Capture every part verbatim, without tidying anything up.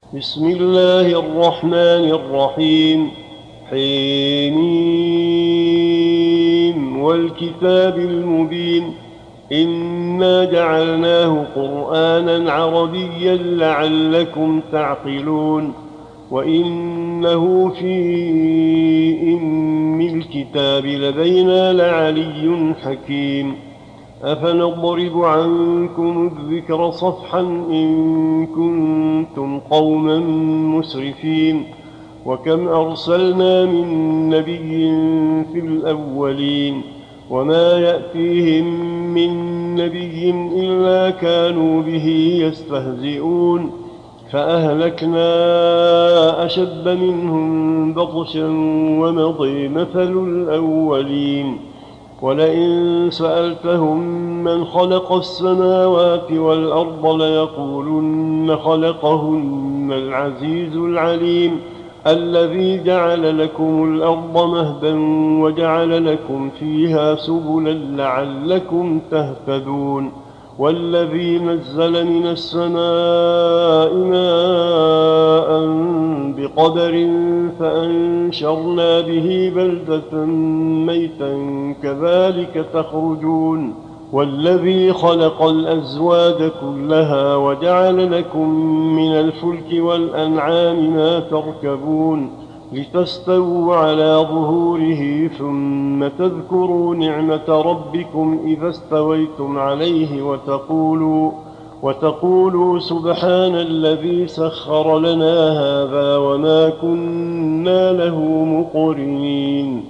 بسم الله الرحمن الرحيم. حميم والكتاب المبين. إنا جعلناه قرآنا عربيا لعلكم تعقلون. وإنه في أم الكتاب لدينا لعلي حكيم. أفنضرب عنكم الذكر صفحا إن كنتم قوما مسرفين. وكم أرسلنا من نبي في الأولين وما يأتيهم من نبي إلا كانوا به يستهزئون. فأهلكنا أشد منهم بطشا ومضي مثل الأولين. ولئن سألتهم من خلق السماوات والأرض ليقولن خلقهن العزيز العليم الذي جعل لكم الأرض مهدا وجعل لكم فيها سبلا لعلكم تهتدون. والذي نزل من السماء ماء بقدر فأنشرنا به بلدة ميتا كذلك تخرجون. والذي خلق الأزواج كلها وجعل لكم من الفلك والأنعام ما تركبون لتستووا على ظهوره ثم تذكروا نعمة ربكم إذا استويتم عليه وتقولوا, وتقولوا سبحان الذي سخر لنا هذا وما كنا له مقرنين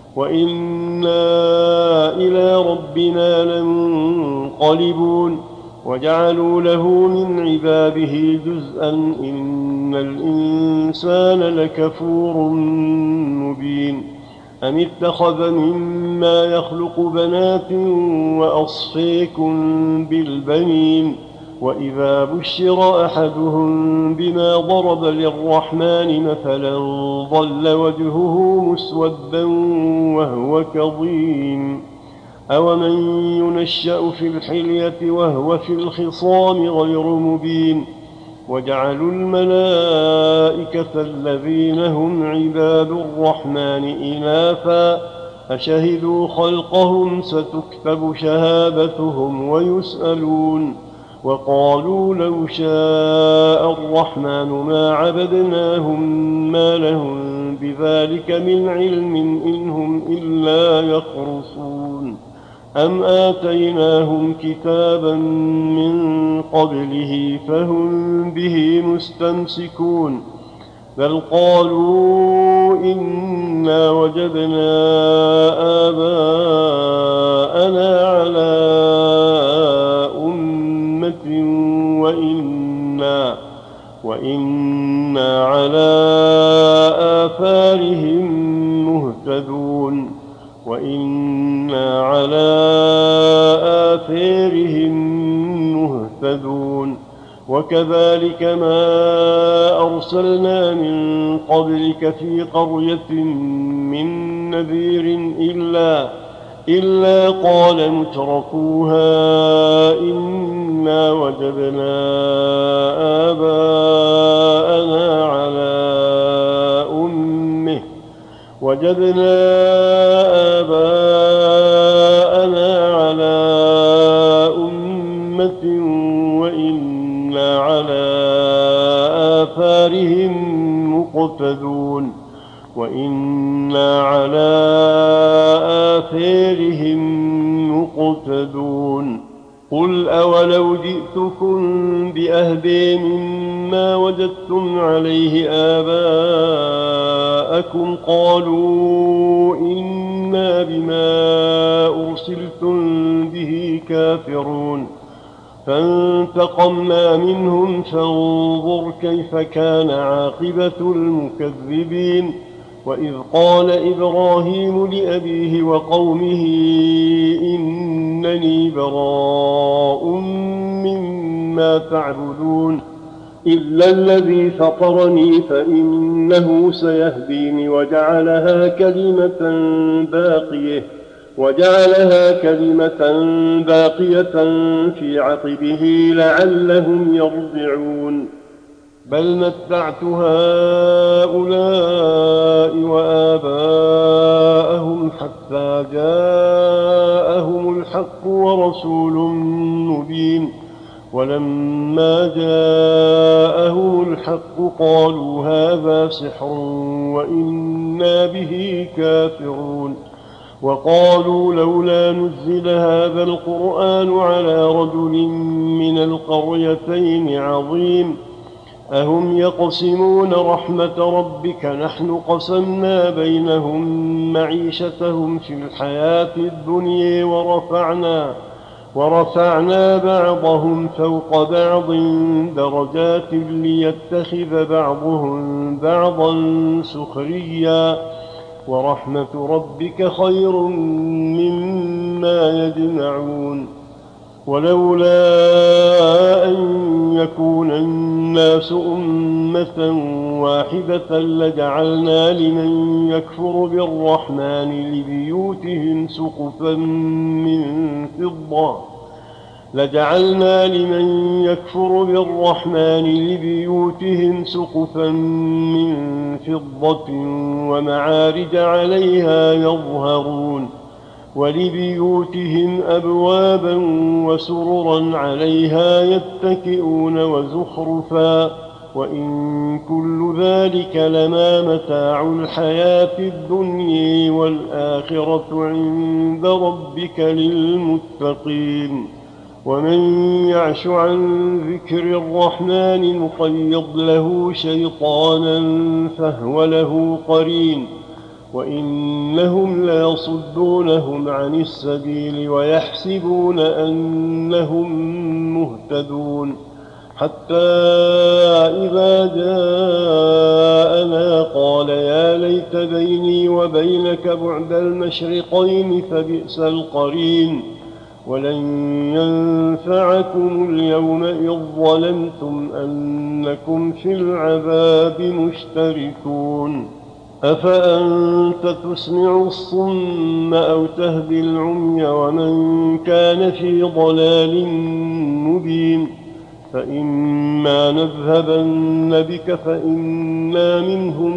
وإنا إلى ربنا لمنقلبون. وجعلوا له من عباده جزءا إن الإنسان لكفور مبين. أم اتخذ مما يخلق بنات وأصفيكم بالبنين وإذا بشر أحدهم بما ضرب للرحمن مثلا ظل وجهه مسودا وهو كظيم. أومن ينشأ في الحلية وهو في الخصام غير مبين. وجعلوا الملائكة الذين هم عباد الرحمن إناثا أشهدوا خلقهم ستكتب شهادتهم ويسألون. وقالوا لو شاء الرحمن ما عبدناهم ما لهم بذلك من علم إن هم إلا يخرصون. أم آتيناهم كتابا من قبله فهم به مستمسكون. بل قالوا إنا وجدنا آباءنا على أمة وإنا, وإنا على آثارهم مهتدون وإنا على آثارهم مهتدون. وكذلك ما أرسلنا من قبلك في قرية من نذير إلا, إلا قال مترفوها إنا وجدنا آباءنا على أمه وجدنا آباءنا على أمة وإنا على آثارهم مقتدون وإنا على آثارهم مقتدون. قل أولو جئتكم بأهدى مما وجدتم عليه آباءكم قالوا إنا بما أرسلتم به كافرون. فانتقمنا منهم فانظر كيف كان عاقبة المكذبين. وإذ قال إبراهيم لأبيه وقومه إنني براء مما تعبدون إلا الذي فطرني فإنه سيهدين وجعلها كلمة باقية وجعلها كلمة باقية في عقبه لعلهم يرجعون. بل متعت هؤلاء وآباءهم حتى جاءهم الحق ورسول مبين ولما جاءهم الحق قالوا هذا سحر وإنا به كافرون وقالوا لولا نزل هذا القرآن على رجل من القريتين عظيم أهم يقسمون رحمة ربك نحن قسمنا بينهم معيشتهم في الحياة الدنيا ورفعنا ورفعنا بعضهم فوق بعض درجات ليتخذ بعضهم بعضا سخريا ورحمة ربك خير مما يجمعون ولولا أن يكون الناس أمة واحدة لجعلنا لمن يكفر بالرحمن لبيوتهم سقفا من فضة لجعلنا لمن يكفر بالرحمن لبيوتهم سقفا من فضة ومعارج عليها يظهرون ولبيوتهم أبوابا وسررا عليها يتكئون وزخرفا وإن كل ذلك لما متاع الحياة الدنيا والآخرة عند ربك للمتقين ومن يعش عن ذكر الرحمن نقيض له شيطانا فهو له قرين وإنهم ليصدونهم عن السبيل ويحسبون أنهم مهتدون حتى إذا جاءنا قال يا ليت بيني وبينك بعد المشرقين فبئس القرين ولن ينفعكم اليوم إذ ظلمتم أنكم في العذاب مشتركون أفأنت تسمع الصم أو تهدي العمي ومن كان في ضلال مبين فإما نذهبن بك فإنا منهم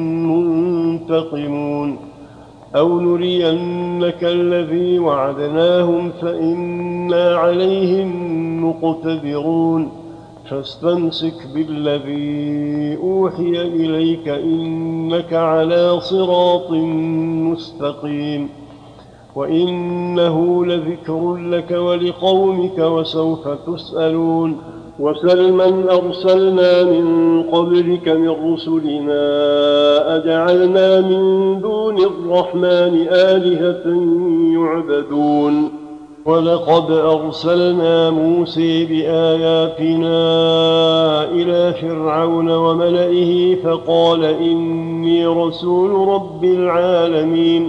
منتقمون أو نرينك الذي وعدناهم فإنا عليهم مقتدرون فاستمسك بالذي أوحي إليك إنك على صراط مستقيم وإنه لذكر لك ولقومك وسوف تسألون وسل من أرسلنا من قبلك من رسلنا أجعلنا من دون الرحمن آلهة يعبدون ولقد أرسلنا موسى بآياتنا إلى فرعون وملئه فقال إني رسول رب العالمين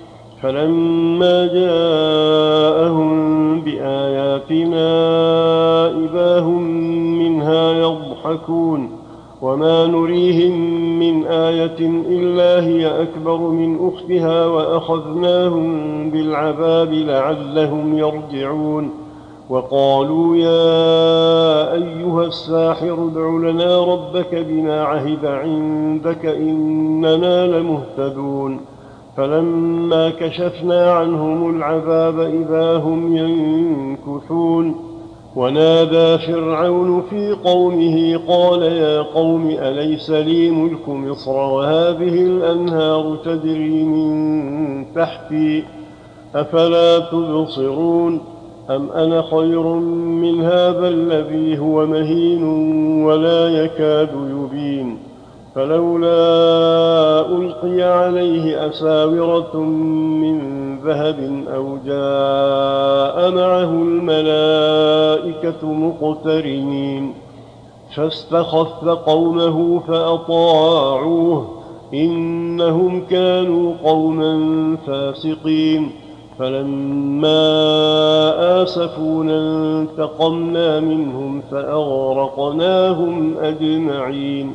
فلما جاءهم بآياتنا إذا هم منها يضحكون وما نريهم من آية إلا هي أكبر من أختها وأخذناهم بالعذاب لعلهم يرجعون وقالوا يا أيها الساحر ادع لنا ربك بما عهد عندك إننا لمهتدون فلما كشفنا عنهم العذاب إذا هم ينكثون ونادى فرعون في قومه قال يا قوم أليس لي ملك مصر وهذه الأنهار تجري من تحتي أفلا تبصرون أم أنا خير من هذا الذي هو مهين ولا يكاد يبين فلولا ألقي عليه أساورة من ذهب أو جاء معه الملائكة مقترنين فاستخف قومه فأطاعوه إنهم كانوا قوما فاسقين فلما آسفونا انتقمنا منهم فأغرقناهم أجمعين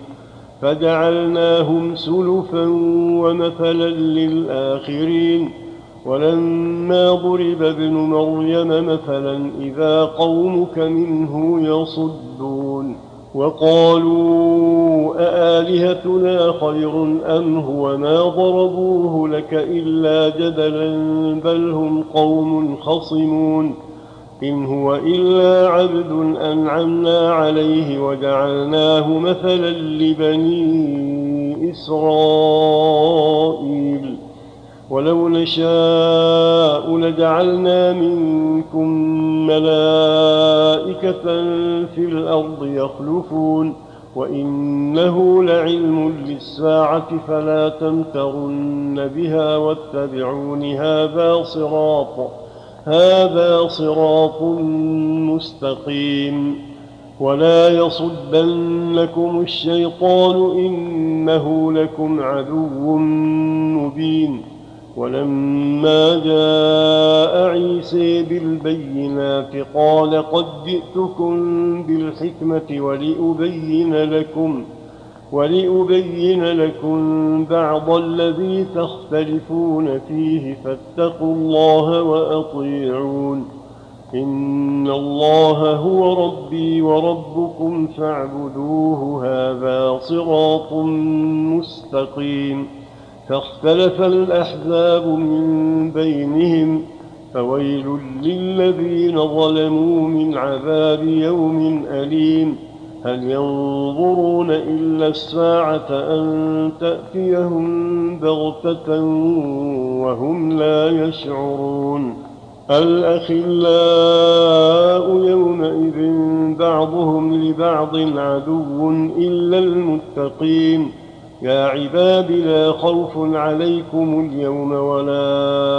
فجعلناهم سلفا ومثلا للآخرين ولما ضرب ابن مريم مثلا إذا قومك منه يصدون وقالوا أآلهتنا خير أم هو ما ضربوه لك إلا جدلا بل هم قوم خصمون إن هو إلا عبد أنعمنا عليه وجعلناه مثلا لبني إسرائيل ولو نشاء لجعلنا منكم ملائكة في الأرض يخلفون وإنه لعلم للساعة فلا تمترن بها واتبعون هذا صراط هذا صراط مستقيم ولا يصدنكم الشيطان إنه لكم عدو مبين ولما جاء عيسى بالبينات قال قد جئتكم بالحكمة ولأبين لكم ولأبين لكم بعض الذي تختلفون فيه فاتقوا الله وأطيعون إن الله هو ربي وربكم فاعبدوه هذا صراط مستقيم فاختلف الأحزاب من بينهم فويل للذين ظلموا من عذاب يوم أليم هل ينظرون إلا الساعة أن تأتيهم بغتة وهم لا يشعرون الأخلاء يومئذ بعضهم لبعض عدو إلا المتقين يا عباد لا خوف عليكم اليوم ولا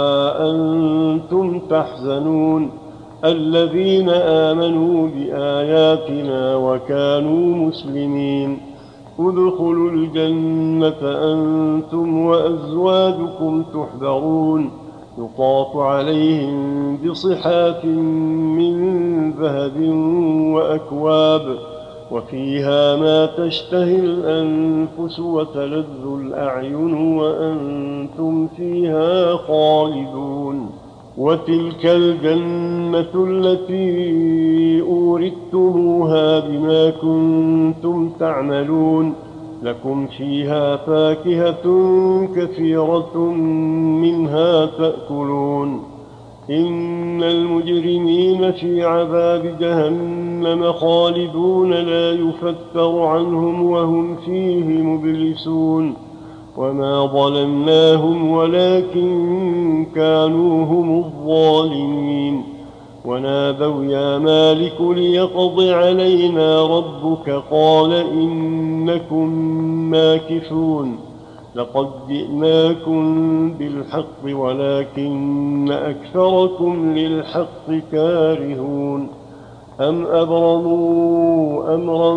أنتم تحزنون الذين آمنوا بآياتنا وكانوا مسلمين ادخلوا الجنة أنتم وأزواجكم تحبرون يطاف عليهم بصحاف من ذهب وأكواب وفيها ما تشتهي الأنفس وتلذ الأعين وأنتم فيها خالدون وتلك الجنة التي أورثتموها بما كنتم تعملون لكم فيها فاكهة كثيرة منها تأكلون إن المجرمين في عذاب جهنم خالدون لا يفتر عنهم وهم فيه مبلسون وما ظلمناهم ولكن كانوا هم الظالمين ونادوا يا مالك ليقض علينا ربك قال إنكم ماكثون لقد جئناكم بالحق ولكن أكثركم للحق كارهون أم أبرموا أمرا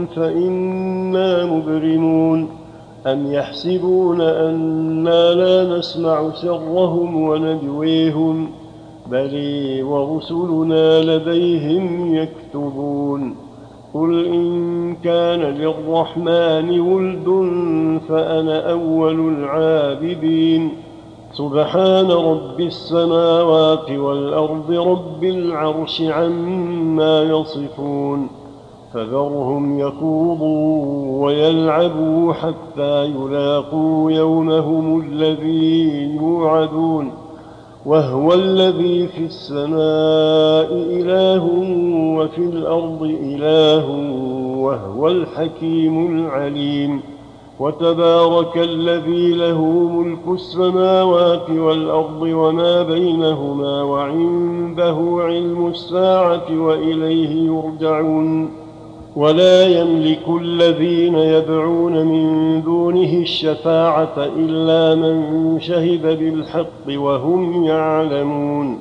فإنا مبرمون أم يحسبون أنا لا نسمع سرهم ونجويهم بل ورسلنا لديهم يكتبون قل إن كان للرحمن ولد فأنا أول العابدين سبحان رب السماوات والأرض رب العرش عما يصفون فذرهم يخوضوا ويلعبوا حتى يلاقوا يومهم الذي يوعدون وهو الذي في السماء إله وفي الأرض إله وهو الحكيم العليم وتبارك الذي له ملك السماوات والأرض وما بينهما وعنده علم الساعة وإليه يرجعون ولا يملك الذين يدعون من دونه الشفاعة إلا من شهد بالحق وهم يعلمون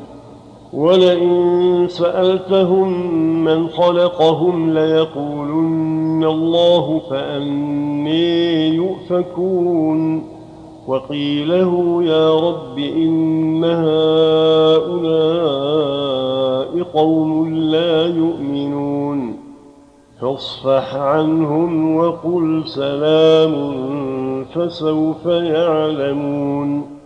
ولئن سألتهم من خلقهم ليقولن الله فأني يؤفكون وقيله يا رب إن هؤلاء قوم لا يؤمنون فاصفح عنهم وقل سلام فسوف يعلمون.